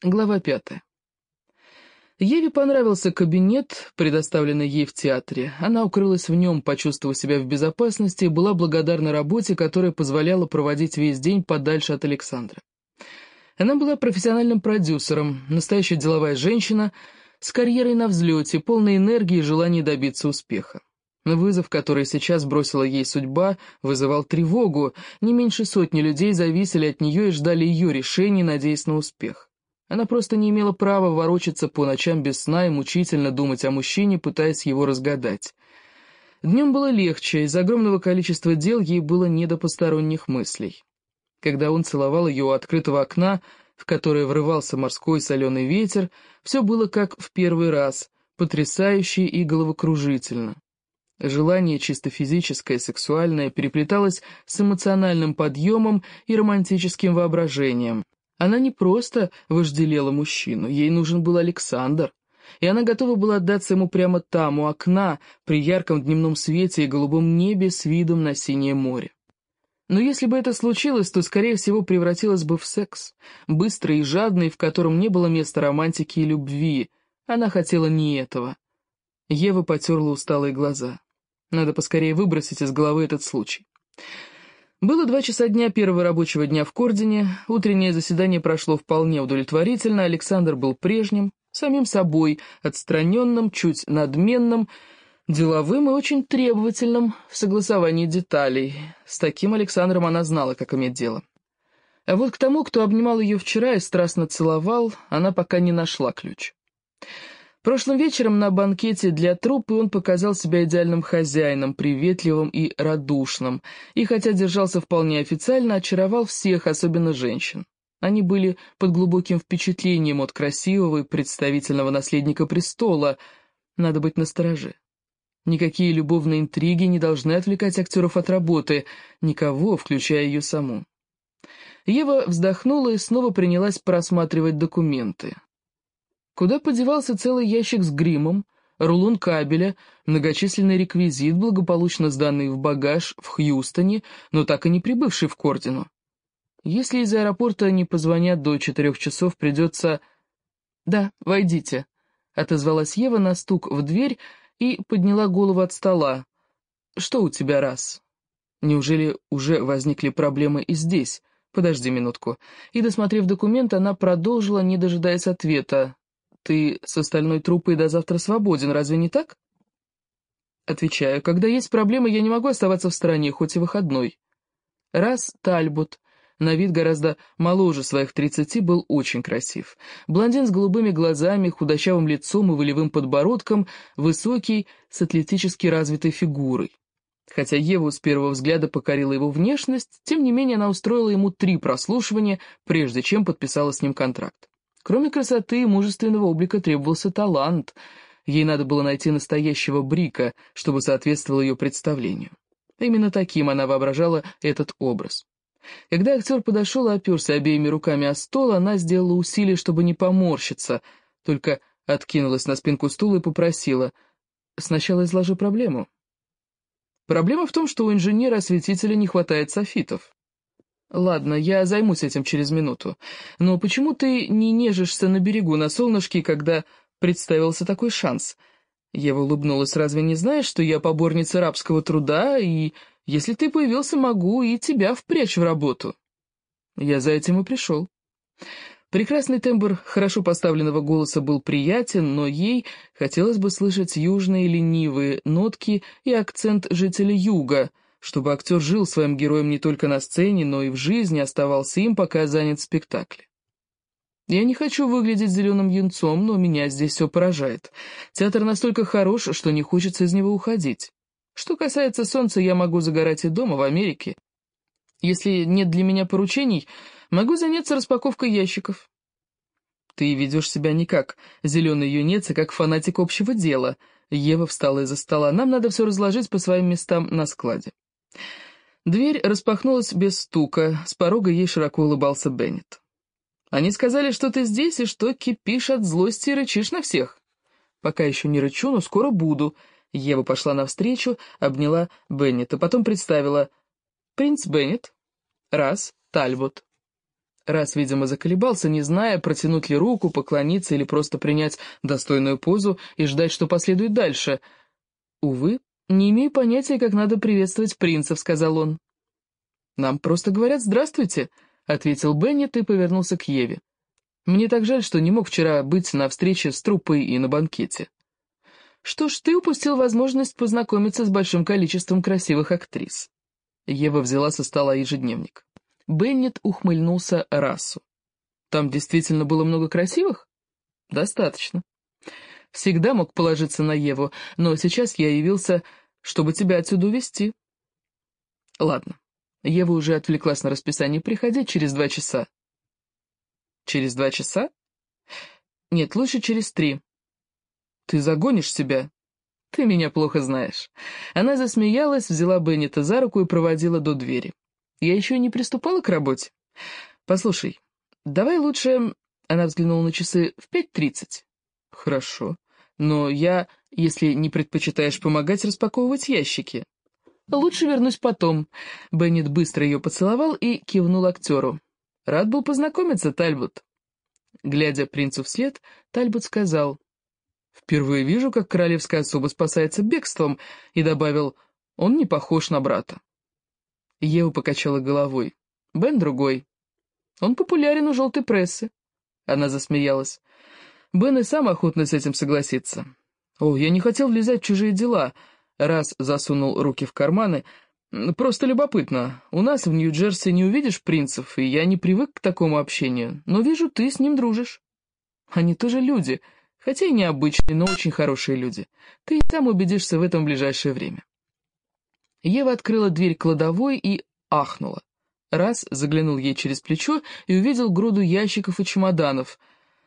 Глава 5. Еве понравился кабинет, предоставленный ей в театре. Она укрылась в нем, почувствовав себя в безопасности, и была благодарна работе, которая позволяла проводить весь день подальше от Александра. Она была профессиональным продюсером, настоящая деловая женщина, с карьерой на взлете, полной энергии и желания добиться успеха. Вызов, который сейчас бросила ей судьба, вызывал тревогу. Не меньше сотни людей зависели от нее и ждали ее решений, надеясь на успех. Она просто не имела права ворочаться по ночам без сна и мучительно думать о мужчине, пытаясь его разгадать. Днем было легче, из-за огромного количества дел ей было не до посторонних мыслей. Когда он целовал ее у открытого окна, в которое врывался морской соленый ветер, все было как в первый раз, потрясающе и головокружительно. Желание чисто физическое, сексуальное переплеталось с эмоциональным подъемом и романтическим воображением. Она не просто вожделела мужчину, ей нужен был Александр, и она готова была отдаться ему прямо там, у окна, при ярком дневном свете и голубом небе с видом на синее море. Но если бы это случилось, то, скорее всего, превратилось бы в секс, быстрый и жадный, в котором не было места романтики и любви. Она хотела не этого. Ева потерла усталые глаза. Надо поскорее выбросить из головы этот случай. Было 2 часа дня первого рабочего дня в Кордине, утреннее заседание прошло вполне удовлетворительно, Александр был прежним, самим собой, отстраненным, чуть надменным, деловым и очень требовательным в согласовании деталей. С таким Александром она знала, как иметь дело. А вот к тому, кто обнимал ее вчера и страстно целовал, она пока не нашла ключ. Прошлым вечером на банкете для труппы он показал себя идеальным хозяином, приветливым и радушным, и хотя держался вполне официально, очаровал всех, особенно женщин. Они были под глубоким впечатлением от красивого и представительного наследника престола. Надо быть настороже. Никакие любовные интриги не должны отвлекать актеров от работы, никого, включая ее саму. Ева вздохнула и снова принялась просматривать документы. Куда подевался целый ящик с гримом, рулон кабеля, многочисленный реквизит, благополучно сданный в багаж в Хьюстоне, но так и не прибывший в Кордину. Если из аэропорта не позвонят до 4 часов, придется... «Да, войдите», — отозвалась Ева на стук в дверь и подняла голову от стола. «Что у тебя, раз? Неужели уже возникли проблемы и здесь? Подожди минутку». И, досмотрев документ, она продолжила, не дожидаясь ответа. «Ты с остальной труппой до завтра свободен, разве не так?» Отвечаю, когда есть проблемы, я не могу оставаться в стороне, хоть и выходной. Раз Тальбот, на вид гораздо моложе своих 30, был очень красив. Блондин с голубыми глазами, худощавым лицом и волевым подбородком, высокий, с атлетически развитой фигурой. Хотя Еву с первого взгляда покорила его внешность, тем не менее она устроила ему 3 прослушивания, прежде чем подписала с ним контракт. Кроме красоты и мужественного облика требовался талант. Ей надо было найти настоящего Брика, чтобы соответствовал ее представлению. Именно таким она воображала этот образ. Когда актер подошел и оперся обеими руками о стол, она сделала усилие, чтобы не поморщиться, только откинулась на спинку стула и попросила: «Сначала изложи проблему». «Проблема в том, что у инженера-осветителя не хватает софитов». «Ладно, я займусь этим через минуту. Но почему ты не нежишься на берегу на солнышке, когда представился такой шанс?» Ева улыбнулась. «Разве не знаешь, что я поборница рабского труда, и если ты появился, могу и тебя впрячь в работу?» Я за этим и пришел. Прекрасный тембр хорошо поставленного голоса был приятен, но ей хотелось бы слышать южные ленивые нотки и акцент жителя юга, чтобы актер жил своим героем не только на сцене, но и в жизни, оставался им, пока занят в спектакле. Я не хочу выглядеть зеленым юнцом, но меня здесь все поражает. Театр настолько хорош, что не хочется из него уходить. Что касается солнца, я могу загорать и дома, в Америке. Если нет для меня поручений, могу заняться распаковкой ящиков. Ты ведешь себя не как зеленый юнец, а как фанатик общего дела. Ева встала из-за стола. Нам надо все разложить по своим местам на складе. Дверь распахнулась без стука, с порога ей широко улыбался Беннет. «Они сказали, что ты здесь и что кипишь от злости и рычишь на всех». «Пока еще не рычу, но скоро буду». Ева пошла навстречу, обняла Беннета, потом представила: «Принц Беннет, раз, Тальбот». Раз, видимо, заколебался, не зная, протянуть ли руку, поклониться или просто принять достойную позу и ждать, что последует дальше. «Увы, не имею понятия, как надо приветствовать принцев», — сказал он. «Нам просто говорят «здравствуйте», — ответил Беннет и повернулся к Еве. «Мне так жаль, что не мог вчера быть на встрече с труппой и на банкете». «Что ж, ты упустил возможность познакомиться с большим количеством красивых актрис». Ева взяла со стола ежедневник. Беннет ухмыльнулся Рассу. «Там действительно было много красивых?» «Достаточно. Всегда мог положиться на Еву, но сейчас я явился, чтобы тебя отсюда увезти». «Ладно». Ева уже отвлеклась на расписание. «Приходи через 2 часа». «Через 2 часа?» «Нет, лучше через 3. «Ты загонишь себя?» «Ты меня плохо знаешь». Она засмеялась, взяла Беннета за руку и проводила до двери. «Я еще не приступала к работе. Послушай, давай лучше...» Она взглянула на часы. «В 5:30. «Хорошо. Но я, если не предпочитаешь помогать, распаковывать ящики». «Лучше вернусь потом». Беннет быстро ее поцеловал и кивнул актеру. «Рад был познакомиться, Тальбот». Глядя принцу вслед, Тальбот сказал: «Впервые вижу, как королевская особа спасается бегством», и добавил: «Он не похож на брата». Ева покачала головой. «Бен другой. Он популярен у желтой прессы». Она засмеялась. Бен и сам охотно с этим согласится. «О, я не хотел влезать в чужие дела», раз засунул руки в карманы. «Просто любопытно. У нас в Нью-Джерси не увидишь принцев, и я не привык к такому общению, но вижу, ты с ним дружишь». «Они тоже люди, хотя и необычные, но очень хорошие люди. Ты и сам убедишься в этом в ближайшее время». Ева открыла дверь кладовой и ахнула. Раз заглянул ей через плечо и увидел груду ящиков и чемоданов.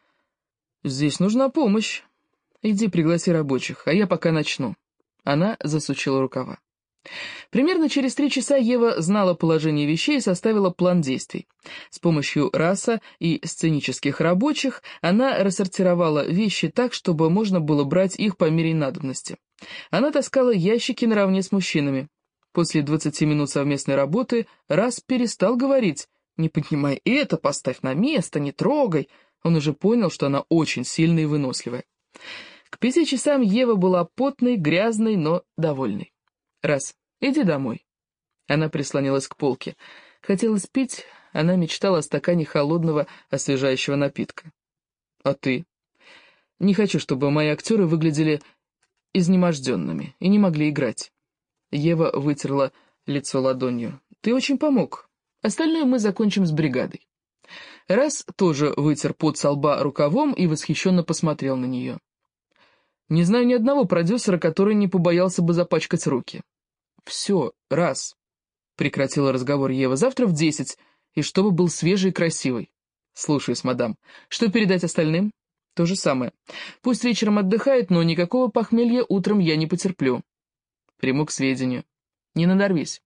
«Здесь нужна помощь. Иди пригласи рабочих, а я пока начну». Она засучила рукава. Примерно через 3 часа Ева знала положение вещей и составила план действий. С помощью Расса и сценических рабочих она рассортировала вещи так, чтобы можно было брать их по мере надобности. Она таскала ящики наравне с мужчинами. После 20 минут совместной работы Расс перестал говорить: «Не поднимай это, поставь на место, не трогай». Он уже понял, что она очень сильная и выносливая. К 5 часам Ева была потной, грязной, но довольной. «Раз, иди домой». Она прислонилась к полке. Хотелось пить, она мечтала о стакане холодного, освежающего напитка. «А ты?» «Не хочу, чтобы мои актеры выглядели изнеможденными и не могли играть». Ева вытерла лицо ладонью. «Ты очень помог. Остальное мы закончим с бригадой». Раз тоже вытер пот со лба рукавом и восхищенно посмотрел на нее. «Не знаю ни одного продюсера, который не побоялся бы запачкать руки». «Все, Раз», — прекратила разговор Ева, — «завтра в 10, и чтобы был свежий и красивый». «Слушаюсь, мадам. Что передать остальным?» «То же самое. Пусть вечером отдыхает, но никакого похмелья утром я не потерплю». «Приму к сведению. Не надорвись».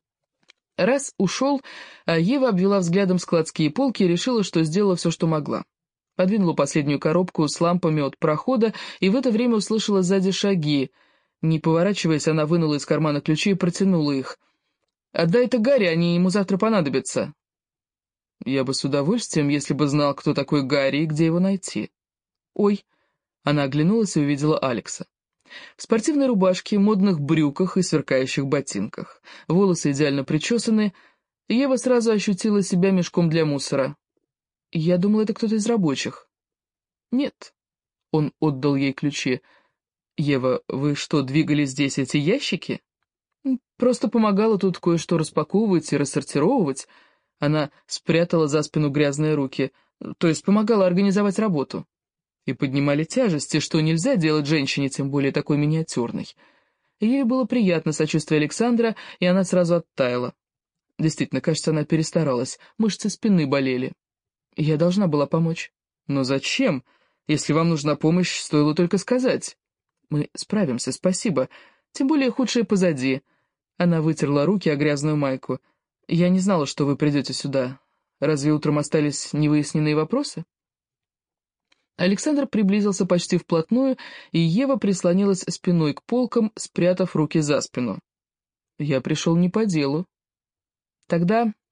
Раз ушел, а Ева обвела взглядом складские полки и решила, что сделала все, что могла. Подвинула последнюю коробку с лампами от прохода и в это время услышала сзади шаги. Не поворачиваясь, она вынула из кармана ключи и протянула их. «Отдай это Гарри, они ему завтра понадобятся». «Я бы с удовольствием, если бы знал, кто такой Гарри и где его найти». «Ой». Она оглянулась и увидела Алекса. В спортивной рубашке, модных брюках и сверкающих ботинках. Волосы идеально причесаны. Ева сразу ощутила себя мешком для мусора. «Я думала, это кто-то из рабочих». «Нет». Он отдал ей ключи. «Ева, вы что, двигали здесь эти ящики?» «Просто помогала тут кое-что распаковывать и рассортировывать». Она спрятала за спину грязные руки. То есть помогала организовать работу. И поднимали тяжести, что нельзя делать женщине, тем более такой миниатюрной. Ей было приятно сочувствие Александра, и она сразу оттаяла. Действительно, кажется, она перестаралась, мышцы спины болели. Я должна была помочь. Но зачем? Если вам нужна помощь, стоило только сказать. Мы справимся, спасибо. Тем более худшее позади. Она вытерла руки о грязную майку. Я не знала, что вы придете сюда. Разве утром остались невыясненные вопросы? Александр приблизился почти вплотную, и Ева прислонилась спиной к полкам, спрятав руки за спину. Я пришел не по делу. Тогда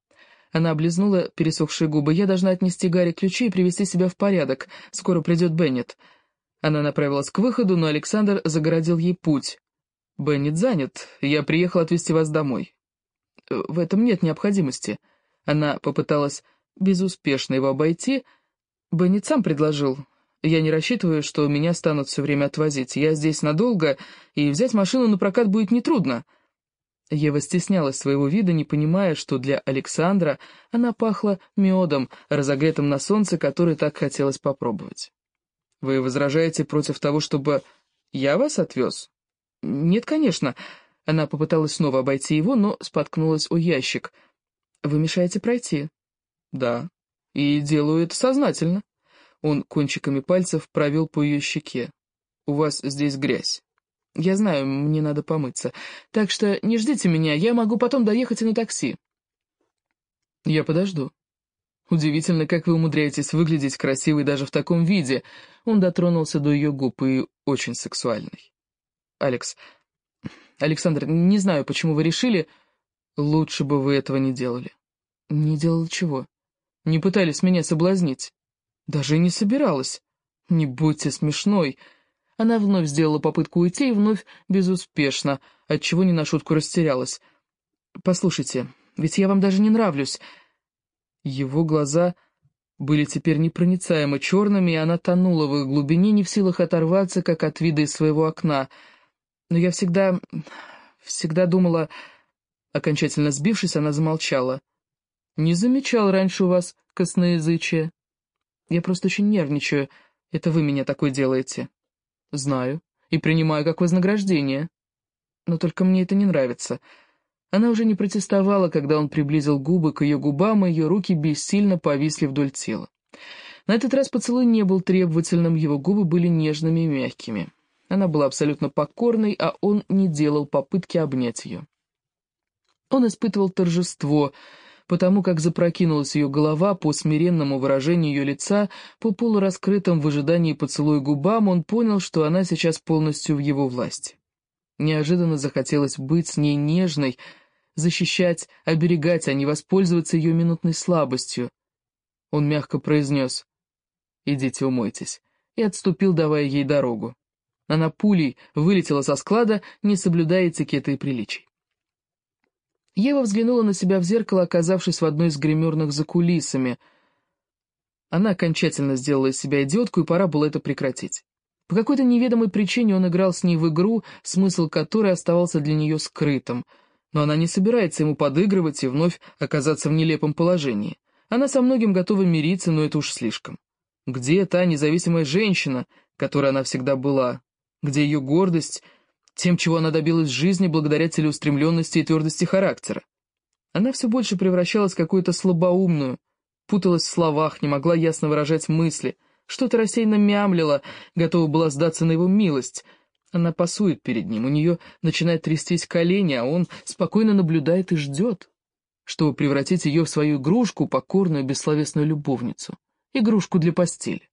Она облизнула пересохшие губы. «Я должна отнести Гарри ключи и привести себя в порядок. Скоро придет Беннет». Она направилась к выходу, но Александр загородил ей путь. «Беннет занят. Я приехал отвезти вас домой». «В этом нет необходимости». Она попыталась безуспешно его обойти. Беннет сам предложил. «Я не рассчитываю, что меня станут все время отвозить. Я здесь надолго, и взять машину на прокат будет нетрудно». Ева стеснялась своего вида, не понимая, что для Александра она пахла медом, разогретым на солнце, который так хотелось попробовать. «Вы возражаете против того, чтобы я вас отвез?» «Нет, конечно». Она попыталась снова обойти его, но споткнулась о ящик. «Вы мешаете пройти?» «Да, и делаю это сознательно». Он кончиками пальцев провел по ее щеке. «У вас здесь грязь». «Я знаю, мне надо помыться. Так что не ждите меня, я могу потом доехать и на такси». «Я подожду». «Удивительно, как вы умудряетесь выглядеть красивой даже в таком виде». Он дотронулся до ее губ и очень сексуальный. Александр, не знаю, почему вы решили...» «Лучше бы вы этого не делали». «Не делала чего?» «Не пытались меня соблазнить». «Даже и не собиралась». «Не будьте смешной». Она вновь сделала попытку уйти и вновь безуспешно, отчего не на шутку растерялась. «Послушайте, ведь я вам даже не нравлюсь». Его глаза были теперь непроницаемо черными, и она тонула в их глубине, не в силах оторваться, как от вида из своего окна. «Но я всегда думала...» Окончательно сбившись, она замолчала. «Не замечал раньше у вас косноязычия. Я просто очень нервничаю. Это вы меня такой делаете». «Знаю. И принимаю как вознаграждение. Но только мне это не нравится». Она уже не протестовала, когда он приблизил губы к ее губам, и ее руки бессильно повисли вдоль тела. На этот раз поцелуй не был требовательным, его губы были нежными и мягкими. Она была абсолютно покорной, а он не делал попытки обнять ее. Он испытывал торжество, потому как запрокинулась ее голова по смиренному выражению ее лица, по полураскрытым в ожидании поцелуя губам, он понял, что она сейчас полностью в его власти. Неожиданно захотелось быть с ней нежной, защищать, оберегать, а не воспользоваться ее минутной слабостью. Он мягко произнес: «Идите умойтесь», и отступил, давая ей дорогу. Она пулей вылетела со склада, не соблюдая этикета и приличий. Ева взглянула на себя в зеркало, оказавшись в одной из гримерных за кулисами. Она окончательно сделала из себя идиотку, и пора было это прекратить. По какой-то неведомой причине он играл с ней в игру, смысл которой оставался для нее скрытым. Но она не собирается ему подыгрывать и вновь оказаться в нелепом положении. Она со многим готова мириться, но это уж слишком. Где та независимая женщина, которой она всегда была? Где ее гордость тем, чего она добилась в жизни благодаря целеустремленности и твердости характера? Она все больше превращалась в какую-то слабоумную, путалась в словах, не могла ясно выражать мысли, что-то рассеянно мямлила, готова была сдаться на его милость. Она пасует перед ним, у нее начинает трястись колени, а он спокойно наблюдает и ждет, чтобы превратить ее в свою игрушку, покорную бессловесную любовницу, игрушку для постели.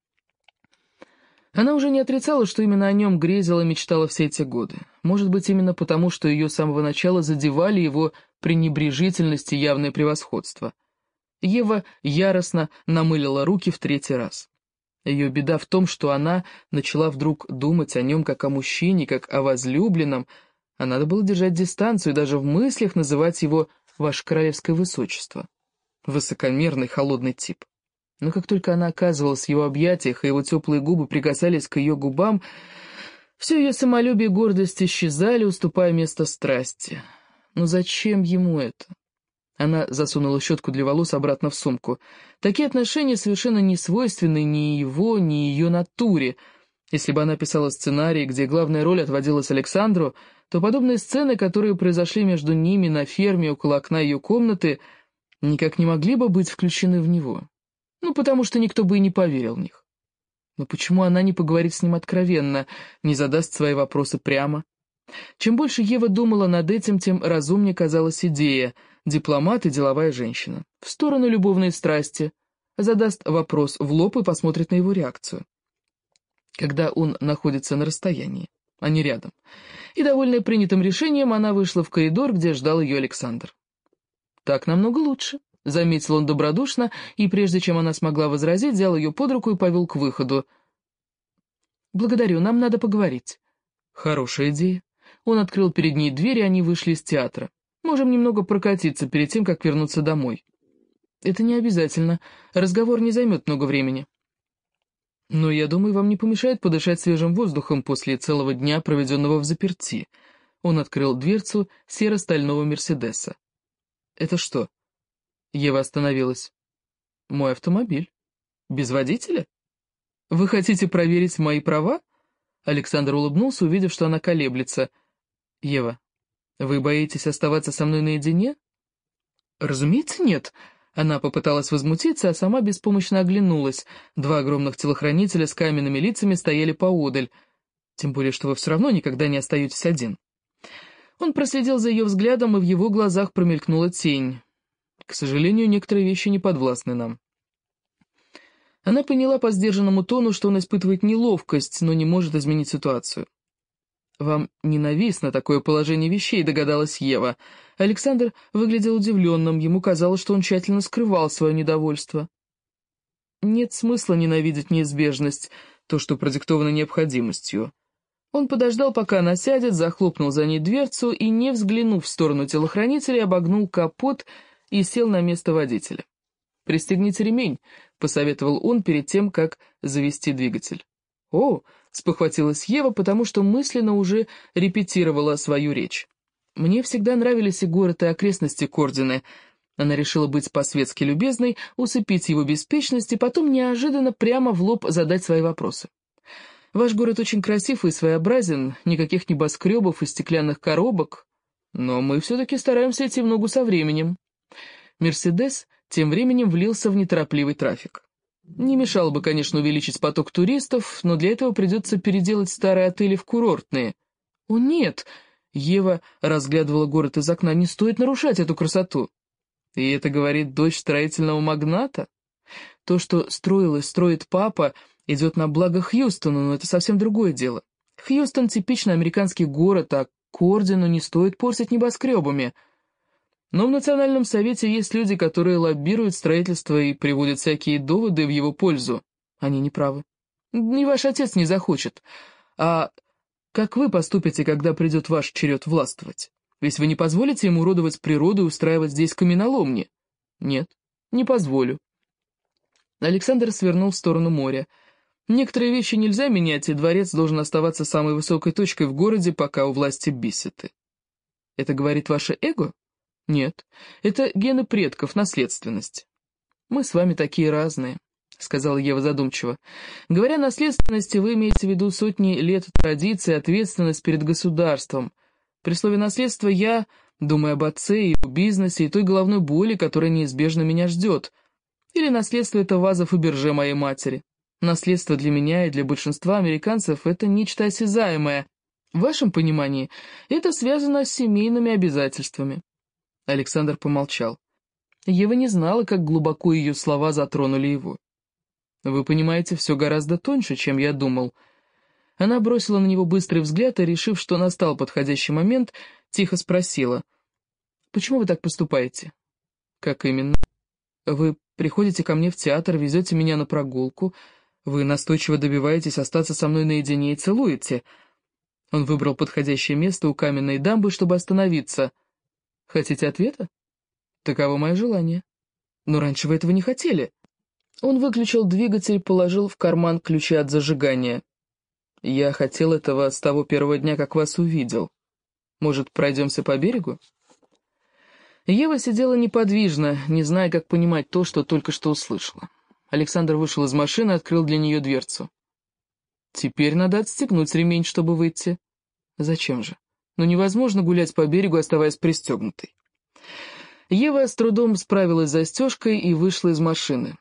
Она уже не отрицала, что именно о нем грезила и мечтала все эти годы. Может быть, именно потому, что ее с самого начала задевали его пренебрежительность и явное превосходство. Ева яростно намылила руки в третий раз. Ее беда в том, что она начала вдруг думать о нем как о мужчине, как о возлюбленном, а надо было держать дистанцию и даже в мыслях называть его «Ваше Королевское Высочество». Высокомерный, холодный тип. Но как только она оказывалась в его объятиях, и его теплые губы прикасались к ее губам, все ее самолюбие и гордость исчезали, уступая место страсти. Но зачем ему это? Она засунула щетку для волос обратно в сумку. Такие отношения совершенно не свойственны ни его, ни ее натуре. Если бы она писала сценарий, где главная роль отводилась Александру, то подобные сцены, которые произошли между ними на ферме около окна ее комнаты, никак не могли бы быть включены в него. Потому что никто бы и не поверил в них. Но почему она не поговорит с ним откровенно, не задаст свои вопросы прямо? Чем больше Ева думала над этим, тем разумнее казалась идея: дипломат и деловая женщина. В сторону любовной страсти. Задаст вопрос в лоб и посмотрит на его реакцию. Когда он находится на расстоянии, а не рядом. И, довольная принятым решением, она вышла в коридор, где ждал ее Александр. «Так намного лучше», — заметил он добродушно, и прежде чем она смогла возразить, взял ее под руку и повел к выходу. «Благодарю, нам надо поговорить». «Хорошая идея». Он открыл перед ней дверь, и они вышли из театра. «Можем немного прокатиться перед тем, как вернуться домой». «Это не обязательно. Разговор не займет много времени». «Но я думаю, вам не помешает подышать свежим воздухом после целого дня, проведенного взаперти». Он открыл дверцу серо-стального «Мерседеса». «Это что?» Ева остановилась. «Мой автомобиль. Без водителя? Вы хотите проверить мои права?» Александр улыбнулся, увидев, что она колеблется. «Ева, вы боитесь оставаться со мной наедине?» «Разумеется, нет». Она попыталась возмутиться, а сама беспомощно оглянулась. Два огромных телохранителя с каменными лицами стояли поодаль. Тем более, что вы все равно никогда не остаетесь один. Он проследил за ее взглядом, и в его глазах промелькнула тень. К сожалению, некоторые вещи не подвластны нам. Она поняла по сдержанному тону, что он испытывает неловкость, но не может изменить ситуацию. «Вам ненавистно такое положение вещей», — догадалась Ева. Александр выглядел удивленным, ему казалось, что он тщательно скрывал свое недовольство. Нет смысла ненавидеть неизбежность, то, что продиктовано необходимостью. Он подождал, пока она сядет, захлопнул за ней дверцу и, не взглянув в сторону телохранителя, обогнул капот и сел на место водителя. «Пристегните ремень», — посоветовал он перед тем, как завести двигатель. «О!» — спохватилась Ева, потому что мысленно уже репетировала свою речь. «Мне всегда нравились и город, и окрестности Кордины». Она решила быть по-светски любезной, усыпить его беспечность и потом неожиданно прямо в лоб задать свои вопросы. «Ваш город очень красив и своеобразен, никаких небоскребов и стеклянных коробок, но мы все-таки стараемся идти в ногу со временем». «Мерседес» тем временем влился в неторопливый трафик. Не мешало бы, конечно, увеличить поток туристов, но для этого придется переделать старые отели в курортные. «О, нет!» — Ева разглядывала город из окна. «Не стоит нарушать эту красоту». И это говорит дочь строительного магната? То, что строил и строит папа, идет на благо Хьюстону, но это совсем другое дело. Хьюстон — типичный американский город, а Кордину не стоит портить небоскребами. Но в Национальном совете есть люди, которые лоббируют строительство и приводят всякие доводы в его пользу. Они не правы. И ваш отец не захочет. А как вы поступите, когда придет ваш черед властвовать? Ведь вы не позволите ему уродовать природу и устраивать здесь каменоломни? Нет, не позволю. Александр свернул в сторону моря. Некоторые вещи нельзя менять, и дворец должен оставаться самой высокой точкой в городе, пока у власти бисеты. Это говорит ваше эго? Нет, это гены предков, наследственность. Мы с вами такие разные, сказала Ева задумчиво. Говоря о наследственности, вы имеете в виду сотни лет традиций, ответственность перед государством. При слове «наследство» я думаю об отце и его бизнесе, и той головной боли, которая неизбежно меня ждет. Или наследство — это ваза Фаберже моей матери. Наследство для меня и для большинства американцев — это нечто осязаемое. В вашем понимании это связано с семейными обязательствами. Александр помолчал. Ева не знала, как глубоко ее слова затронули его. «Вы понимаете, все гораздо тоньше, чем я думал». Она бросила на него быстрый взгляд и, решив, что настал подходящий момент, тихо спросила. «Почему вы так поступаете?» «Как именно?» «Вы приходите ко мне в театр, везете меня на прогулку, вы настойчиво добиваетесь остаться со мной наедине и целуете». Он выбрал подходящее место у каменной дамбы, чтобы остановиться. «Хотите ответа?» «Таково мое желание». «Но раньше вы этого не хотели». Он выключил двигатель и положил в карман ключи от зажигания. «Я хотел этого с того первого дня, как вас увидел. Может, пройдемся по берегу?» Ева сидела неподвижно, не зная, как понимать то, что только что услышала. Александр вышел из машины и открыл для нее дверцу. «Теперь надо отстегнуть ремень, чтобы выйти». «Зачем же? Ну невозможно гулять по берегу, оставаясь пристегнутой». Ева с трудом справилась с застежкой и вышла из машины.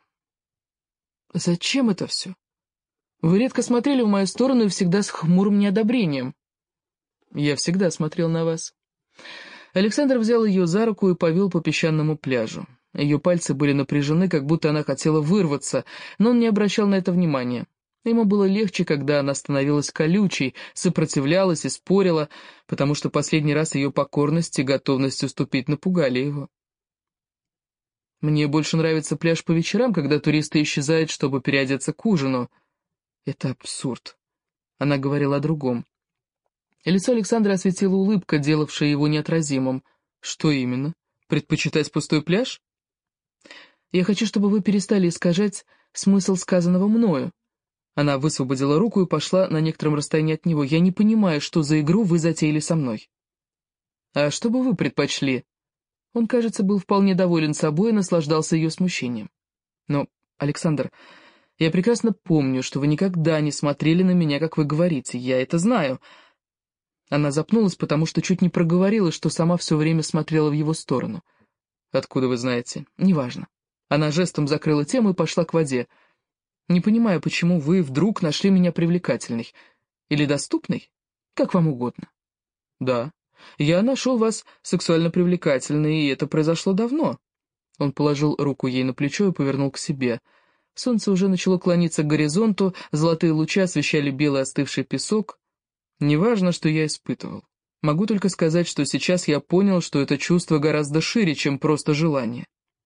«Зачем это все? Вы редко смотрели в мою сторону и всегда с хмурым неодобрением». «Я всегда смотрел на вас». Александр взял ее за руку и повел по песчаному пляжу. Ее пальцы были напряжены, как будто она хотела вырваться, но он не обращал на это внимания. Ему было легче, когда она становилась колючей, сопротивлялась и спорила, потому что последний раз ее покорность и готовность уступить напугали его. Мне больше нравится пляж по вечерам, когда туристы исчезают, чтобы переодеться к ужину. Это абсурд. Она говорила о другом. Лицо Александра осветила улыбка, делавшая его неотразимым. Что именно? Предпочитать пустой пляж? Я хочу, чтобы вы перестали искажать смысл сказанного мною. Она высвободила руку и пошла на некотором расстоянии от него. Я не понимаю, что за игру вы затеяли со мной. А что бы вы предпочли? Он, кажется, был вполне доволен собой и наслаждался ее смущением. Но, Александр, я прекрасно помню, что вы никогда не смотрели на меня, как вы говорите. Я это знаю. Она запнулась, потому что чуть не проговорила, что сама все время смотрела в его сторону. Откуда вы знаете? Неважно. Она жестом закрыла тему и пошла к воде. Не понимаю, почему вы вдруг нашли меня привлекательной. Или доступной? Как вам угодно. Да, я нашел вас сексуально привлекательной, и это произошло давно. Он положил руку ей на плечо и повернул к себе. Солнце уже начало клониться к горизонту, золотые лучи освещали белый остывший песок. Неважно, что я испытывал. Могу только сказать, что сейчас я понял, что это чувство гораздо шире, чем просто желание.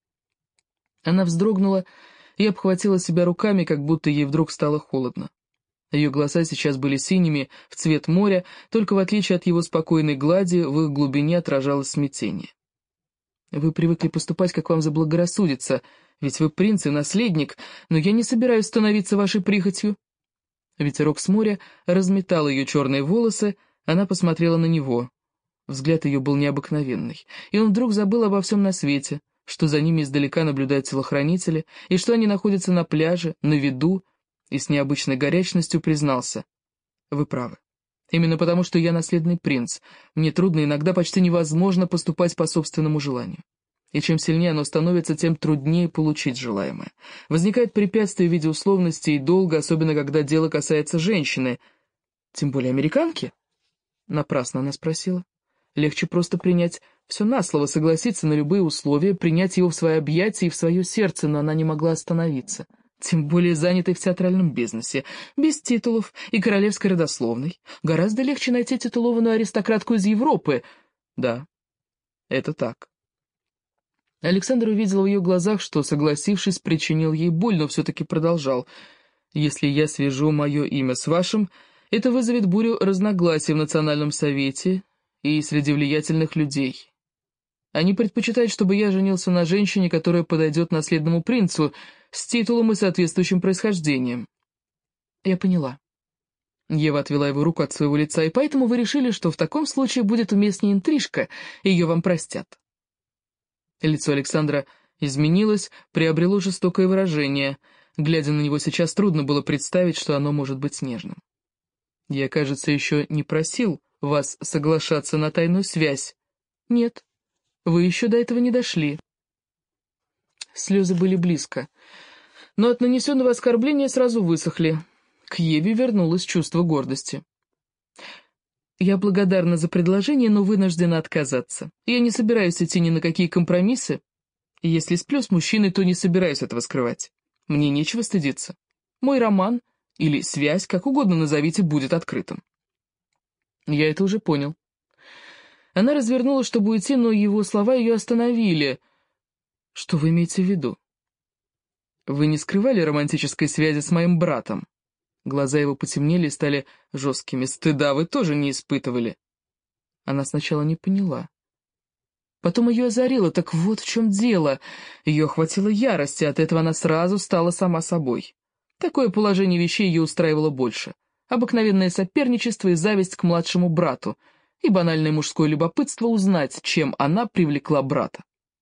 Она вздрогнула и обхватила себя руками, как будто ей вдруг стало холодно. Ее глаза сейчас были синими, в цвет моря, только в отличие от его спокойной глади, в их глубине отражалось смятение. «Вы привыкли поступать, как вам заблагорассудится, ведь вы принц и наследник, но я не собираюсь становиться вашей прихотью». Ветерок с моря разметал ее черные волосы, она посмотрела на него. Взгляд ее был необыкновенный, и он вдруг забыл обо всем на свете, что за ними издалека наблюдают телохранители, и что они находятся на пляже, на виду, и с необычной горячностью признался. «Вы правы. Именно потому, что я наследный принц, мне трудно, иногда почти невозможно поступать по собственному желанию. И чем сильнее оно становится, тем труднее получить желаемое. Возникает препятствие в виде условностей и долга, особенно когда дело касается женщины. Тем более американки?» Напрасно она спросила. Легче просто принять все на слово, согласиться на любые условия, принять его в свои объятия и в свое сердце, но она не могла остановиться. Тем более занятой в театральном бизнесе, без титулов и королевской родословной. Гораздо легче найти титулованную аристократку из Европы. Да, это так. Александр увидел в ее глазах, что, согласившись, причинил ей боль, но все-таки продолжал. «Если я свяжу мое имя с вашим, это вызовет бурю разногласий в Национальном совете и среди влиятельных людей. Они предпочитают, чтобы я женился на женщине, которая подойдет наследному принцу, с титулом и соответствующим происхождением». «Я поняла». Ева отвела его руку от своего лица, «и поэтому вы решили, что в таком случае будет уместнее интрижка, и ее вам простят». Лицо Александра изменилось, приобрело жестокое выражение. Глядя на него сейчас, трудно было представить, что оно может быть нежным. «Я, кажется, еще не просил вас соглашаться на тайную связь». «Нет, вы еще до этого не дошли». Слезы были близко, но от нанесенного оскорбления сразу высохли. К Еве вернулось чувство гордости. «Я благодарна за предложение, но вынуждена отказаться. Я не собираюсь идти ни на какие компромиссы. И если сплю с мужчиной, то не собираюсь этого скрывать. Мне нечего стыдиться. Мой роман, или связь, как угодно назовите, будет открытым». Я это уже понял. Она развернулась, чтобы уйти, но его слова ее остановили. «Что вы имеете в виду? Вы не скрывали романтической связи с моим братом?» Глаза его потемнели и стали жесткими. «Стыда вы тоже не испытывали?» Она сначала не поняла. Потом ее озарило. Так вот в чем дело. Ее охватила ярость, и от этого она сразу стала сама собой. Такое положение вещей ее устраивало больше. Обыкновенное соперничество и зависть к младшему брату, и банальное мужское любопытство узнать, чем она привлекла брата.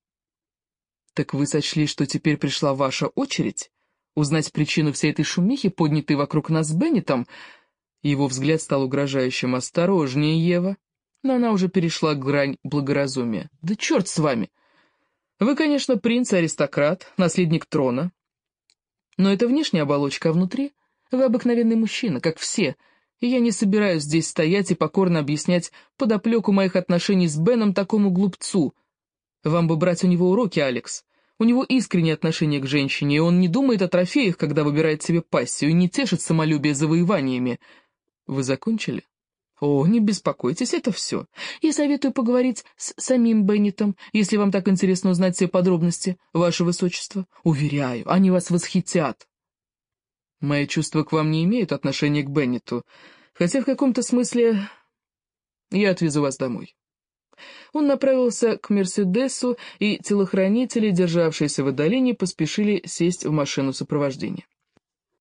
«Так вы сочли, что теперь пришла ваша очередь? Узнать причину всей этой шумихи, поднятой вокруг нас с Беннетом?» Его взгляд стал угрожающим. «Осторожнее, Ева». Но она уже перешла грань благоразумия. «Да черт с вами! Вы, конечно, принц и аристократ, наследник трона. Но это внешняя оболочка, а внутри вы обыкновенный мужчина, как все, и я не собираюсь здесь стоять и покорно объяснять подоплеку моих отношений с Беном такому глупцу. Вам бы брать у него уроки, Алекс. У него искреннее отношение к женщине, и он не думает о трофеях, когда выбирает себе пассию, и не тешит самолюбие завоеваниями. Вы закончили? «О, не беспокойтесь, это все. Я советую поговорить с самим Беннетом, если вам так интересно узнать все подробности, ваше высочество. Уверяю, они вас восхитят». «Мои чувства к вам не имеют отношения к Беннету, хотя в каком-то смысле я отвезу вас домой». Он направился к Мерседесу, и телохранители, державшиеся в отдалении, поспешили сесть в машину сопровождения.